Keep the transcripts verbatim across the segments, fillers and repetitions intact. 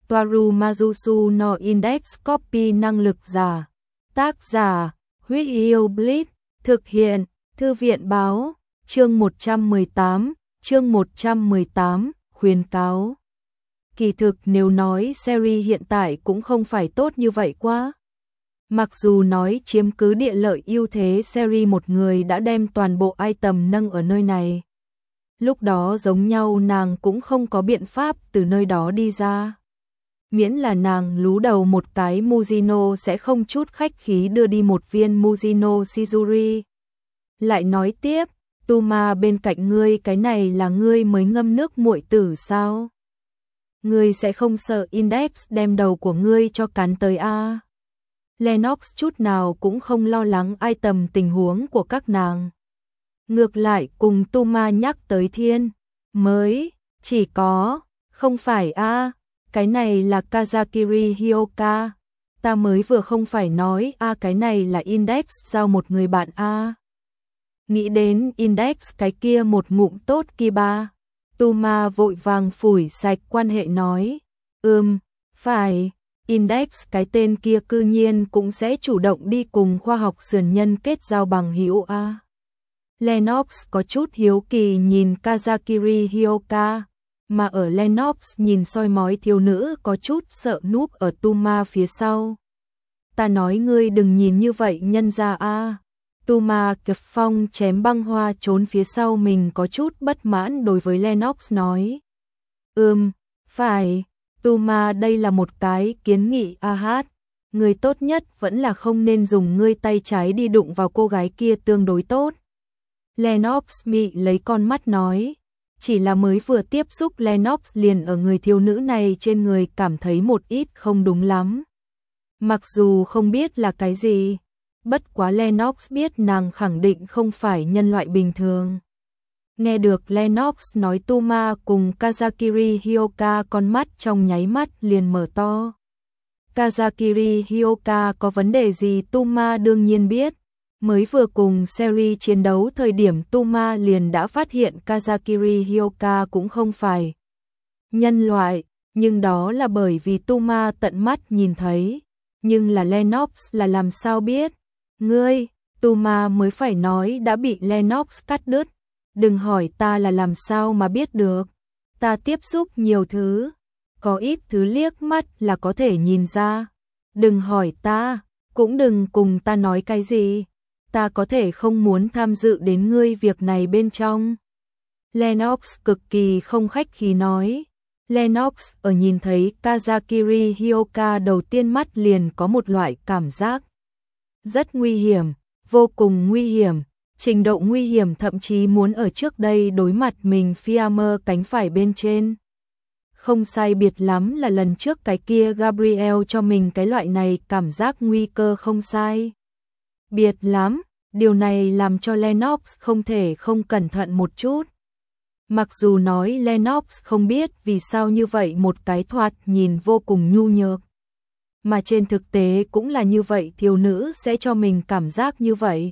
Toaru Majusu no Index Copy năng lực giả. Tác giả, Huyết Yêu Blitz, thực hiện, Thư viện báo, chương một trăm mười tám, chương một trăm mười tám, khuyến cáo. Kỳ thực nếu nói series hiện tại cũng không phải tốt như vậy quá. Mặc dù nói chiếm cứ địa lợi ưu thế series một người đã đem toàn bộ item nâng ở nơi này. Lúc đó giống nhau nàng cũng không có biện pháp từ nơi đó đi ra. Miễn là nàng lú đầu một cái Mujino sẽ không chút khách khí đưa đi một viên Mujino Shizuri. Lại nói tiếp, Tuma bên cạnh ngươi cái này là ngươi mới ngâm nước muội tử sao? Ngươi sẽ không sợ Index đem đầu của ngươi cho cắn tới a? Lennox chút nào cũng không lo lắng item tình huống của các nàng. Ngược lại cùng Tuma nhắc tới thiên, mới, chỉ có, không phải a, cái này là Kazakiri Hyoka, ta mới vừa không phải nói a cái này là Index giao một người bạn a. Nghĩ đến Index cái kia một ngụm tốt kiba, Tuma vội vàng phủi sạch quan hệ nói, ừm, phải, Index cái tên kia cư nhiên cũng sẽ chủ động đi cùng khoa học sườn nhân kết giao bằng hữu a. Lennox có chút hiếu kỳ nhìn Kazakiri Hyoka, mà ở Lennox nhìn soi mói thiếu nữ có chút sợ núp ở Tuma phía sau. Ta nói ngươi đừng nhìn như vậy nhân ra a. Tuma kẹp phong chém băng hoa trốn phía sau mình có chút bất mãn đối với Lennox nói. Ừm, phải, Tuma đây là một cái kiến nghị a hát. Người tốt nhất vẫn là không nên dùng ngươi tay trái đi đụng vào cô gái kia tương đối tốt. Lennox mị lấy con mắt nói. Chỉ là mới vừa tiếp xúc Lennox liền ở người thiếu nữ này trên người cảm thấy một ít không đúng lắm. Mặc dù không biết là cái gì, bất quá Lennox biết nàng khẳng định không phải nhân loại bình thường. Nghe được Lennox nói Tuma cùng Kazakiri Hyoka con mắt trong nháy mắt liền mở to. Kazakiri Hyoka có vấn đề gì Tuma đương nhiên biết. Mới vừa cùng series chiến đấu thời điểm Tuma liền đã phát hiện Kazakiri Hyoka cũng không phải nhân loại, nhưng đó là bởi vì Tuma tận mắt nhìn thấy. Nhưng là Lennox là làm sao biết? Ngươi, Tuma mới phải nói đã bị Lennox cắt đứt. Đừng hỏi ta là làm sao mà biết được. Ta tiếp xúc nhiều thứ, có ít thứ liếc mắt là có thể nhìn ra. Đừng hỏi ta, cũng đừng cùng ta nói cái gì. Ta có thể không muốn tham dự đến ngươi việc này bên trong. Lennox cực kỳ không khách khí nói. Lennox ở nhìn thấy Kazakiri Hyoka đầu tiên mắt liền có một loại cảm giác rất nguy hiểm, vô cùng nguy hiểm, trình độ nguy hiểm thậm chí muốn ở trước đây đối mặt mình Fiammer cánh phải bên trên. Không sai biệt lắm là lần trước cái kia Gabriel cho mình cái loại này cảm giác nguy cơ không sai. Biệt lắm, điều này làm cho Lennox không thể không cẩn thận một chút. Mặc dù nói Lennox không biết vì sao như vậy một cái thoạt nhìn vô cùng nhu nhược. Mà trên thực tế cũng là như vậy thiếu nữ sẽ cho mình cảm giác như vậy.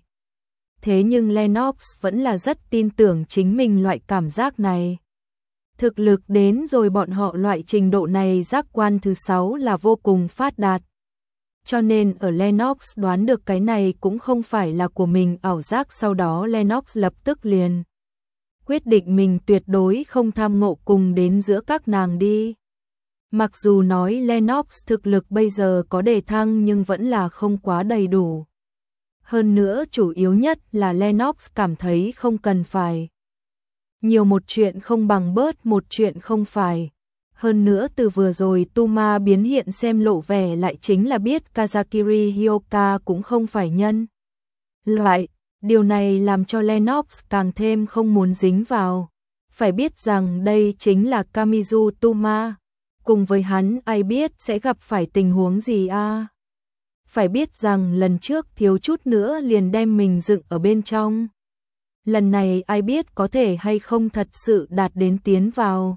Thế nhưng Lennox vẫn là rất tin tưởng chính mình loại cảm giác này. Thực lực đến rồi bọn họ loại trình độ này giác quan thứ sáu là vô cùng phát đạt. Cho nên ở Lennox đoán được cái này cũng không phải là của mình ảo giác sau đó Lennox lập tức liền quyết định mình tuyệt đối không tham ngộ cùng đến giữa các nàng đi. Mặc dù nói Lennox thực lực bây giờ có đề thăng nhưng vẫn là không quá đầy đủ. Hơn nữa chủ yếu nhất là Lennox cảm thấy không cần phải. Nhiều một chuyện không bằng bớt một chuyện không phải. Hơn nữa từ vừa rồi Tuma biến hiện xem lộ vẻ lại chính là biết Kazakiri Hyoka cũng không phải nhân loại. Điều này làm cho Lennox càng thêm không muốn dính vào. Phải biết rằng đây chính là Kamizu Tuma. Cùng với hắn ai biết sẽ gặp phải tình huống gì a? À? Phải biết rằng lần trước thiếu chút nữa liền đem mình dựng ở bên trong. Lần này ai biết có thể hay không thật sự đạt đến tiến vào.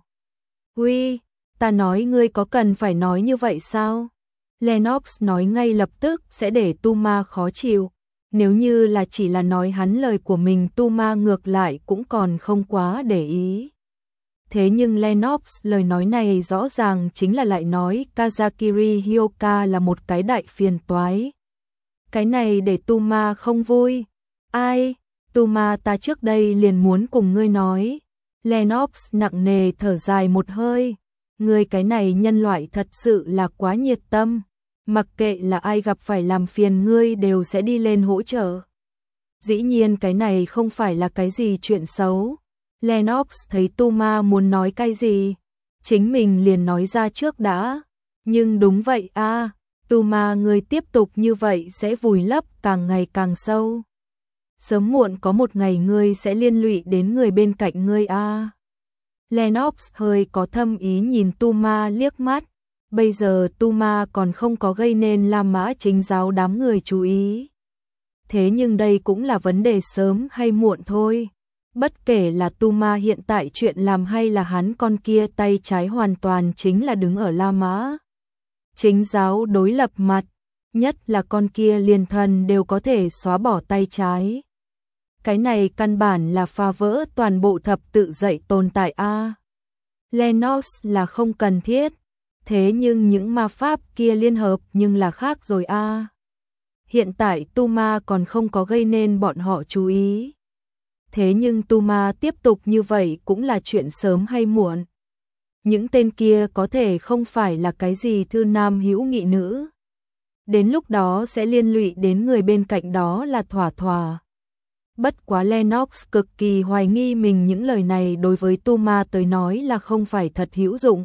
Uy, ta nói ngươi có cần phải nói như vậy sao? Lennox nói ngay lập tức sẽ để Tuma khó chịu. Nếu như là chỉ là nói hắn lời của mình Tuma ngược lại cũng còn không quá để ý. Thế nhưng Lennox lời nói này rõ ràng chính là lại nói Kazakiri Hyoka là một cái đại phiền toái. Cái này để Tuma không vui. Ai? Tuma ta trước đây liền muốn cùng ngươi nói. Lennox nặng nề thở dài một hơi. Ngươi cái này nhân loại thật sự là quá nhiệt tâm. Mặc kệ là ai gặp phải làm phiền ngươi đều sẽ đi lên hỗ trợ. Dĩ nhiên cái này không phải là cái gì chuyện xấu. Lennox thấy Tuma muốn nói cái gì, chính mình liền nói ra trước đã. Nhưng đúng vậy a, à, Tuma ngươi tiếp tục như vậy sẽ vùi lấp càng ngày càng sâu. Sớm muộn có một ngày ngươi sẽ liên lụy đến người bên cạnh ngươi a. À. Lennox hơi có thâm ý nhìn Tuma liếc mắt. Bây giờ Tuma còn không có gây nên La Mã chính giáo đám người chú ý. Thế nhưng đây cũng là vấn đề sớm hay muộn thôi. Bất kể là Tuma hiện tại chuyện làm hay là hắn con kia tay trái hoàn toàn chính là đứng ở La Mã chính giáo đối lập mặt, nhất là con kia liền thần đều có thể xóa bỏ tay trái. Cái này căn bản là phá vỡ toàn bộ thập tự dạy tồn tại a. À. Lennox là không cần thiết, thế nhưng những ma pháp kia liên hợp nhưng là khác rồi a. À. Hiện tại Tuma còn không có gây nên bọn họ chú ý. Thế nhưng Tuma tiếp tục như vậy cũng là chuyện sớm hay muộn. Những tên kia có thể không phải là cái gì thư nam hữu nghị nữ. Đến lúc đó sẽ liên lụy đến người bên cạnh đó là thỏa thỏa. Bất quá Lennox cực kỳ hoài nghi mình những lời này đối với Tuma tới nói là không phải thật hữu dụng.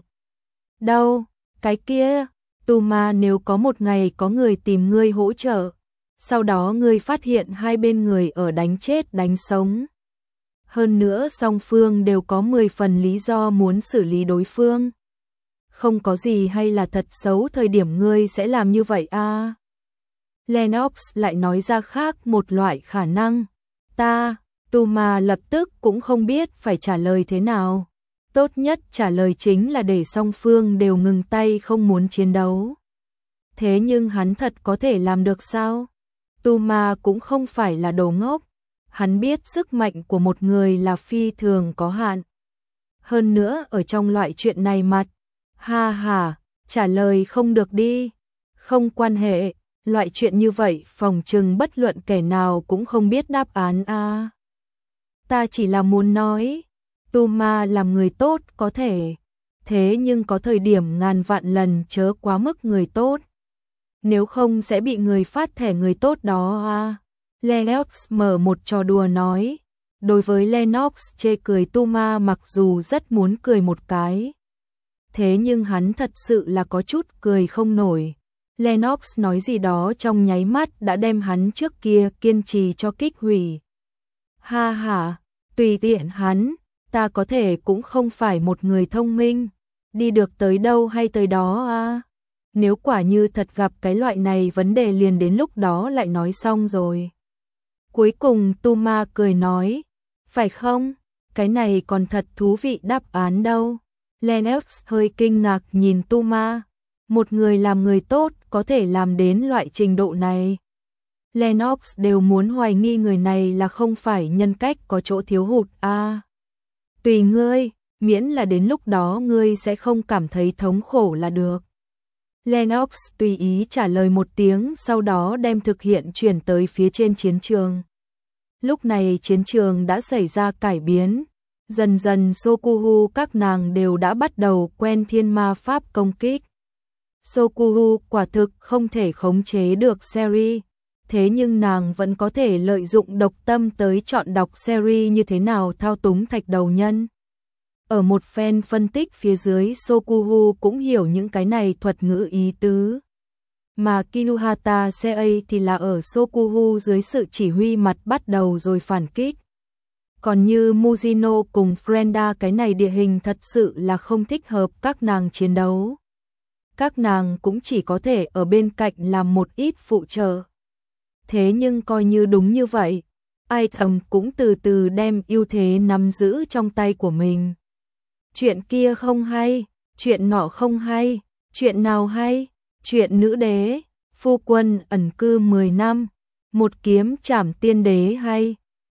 Đâu, cái kia, Tuma nếu có một ngày có người tìm ngươi hỗ trợ, sau đó ngươi phát hiện hai bên người ở đánh chết đánh sống. Hơn nữa song phương đều có mười phần lý do muốn xử lý đối phương. Không có gì hay là thật xấu thời điểm ngươi sẽ làm như vậy a. À. Lennox lại nói ra khác một loại khả năng. Ta, Tuma lập tức cũng không biết phải trả lời thế nào. Tốt nhất trả lời chính là để song phương đều ngừng tay không muốn chiến đấu. Thế nhưng hắn thật có thể làm được sao? Tuma cũng không phải là đồ ngốc. Hắn biết sức mạnh của một người là phi thường có hạn. Hơn nữa ở trong loại chuyện này mặt, ha ha, trả lời không được đi. Không quan hệ, loại chuyện như vậy phòng chừng bất luận kẻ nào cũng không biết đáp án a. À. Ta chỉ là muốn nói, Tuma làm người tốt có thể, thế nhưng có thời điểm ngàn vạn lần chớ quá mức người tốt. Nếu không sẽ bị người phát thẻ người tốt đó a. À. Lennox mở một trò đùa nói. Đối với Lennox chê cười Tuma mặc dù rất muốn cười một cái. Thế nhưng hắn thật sự là có chút cười không nổi. Lennox nói gì đó trong nháy mắt đã đem hắn trước kia kiên trì cho kích hủy. Ha ha, tùy tiện hắn, ta có thể cũng không phải một người thông minh. Đi được tới đâu hay tới đó à. Nếu quả như thật gặp cái loại này vấn đề liền đến lúc đó lại nói xong rồi. Cuối cùng Tuma cười nói, phải không? Cái này còn thật thú vị đáp án đâu. Lennox hơi kinh ngạc nhìn Tuma. Một người làm người tốt có thể làm đến loại trình độ này. Lennox đều muốn hoài nghi người này là không phải nhân cách có chỗ thiếu hụt a. À, tùy ngươi, miễn là đến lúc đó ngươi sẽ không cảm thấy thống khổ là được. Lennox tùy ý trả lời một tiếng sau đó đem thực hiện chuyển tới phía trên chiến trường. Lúc này chiến trường đã xảy ra cải biến. Dần dần Sokuhu các nàng đều đã bắt đầu quen thiên ma pháp công kích. Sokuhu quả thực không thể khống chế được Seri, thế nhưng nàng vẫn có thể lợi dụng độc tâm tới chọn đọc Seri như thế nào thao túng thạch đầu nhân. Ở một phen phân tích phía dưới Sokuhu cũng hiểu những cái này thuật ngữ ý tứ. Mà Kinuhata Sei thì là ở Sokuhu dưới sự chỉ huy mặt bắt đầu rồi phản kích. Còn như Mujino cùng Frenda cái này địa hình thật sự là không thích hợp các nàng chiến đấu. Các nàng cũng chỉ có thể ở bên cạnh làm một ít phụ trợ. Thế nhưng coi như đúng như vậy, ai thầm cũng từ từ đem ưu thế nắm giữ trong tay của mình. Chuyện kia không hay, chuyện nọ không hay, chuyện nào hay, chuyện nữ đế, phu quân ẩn cư mười năm, một kiếm trảm tiên đế hay.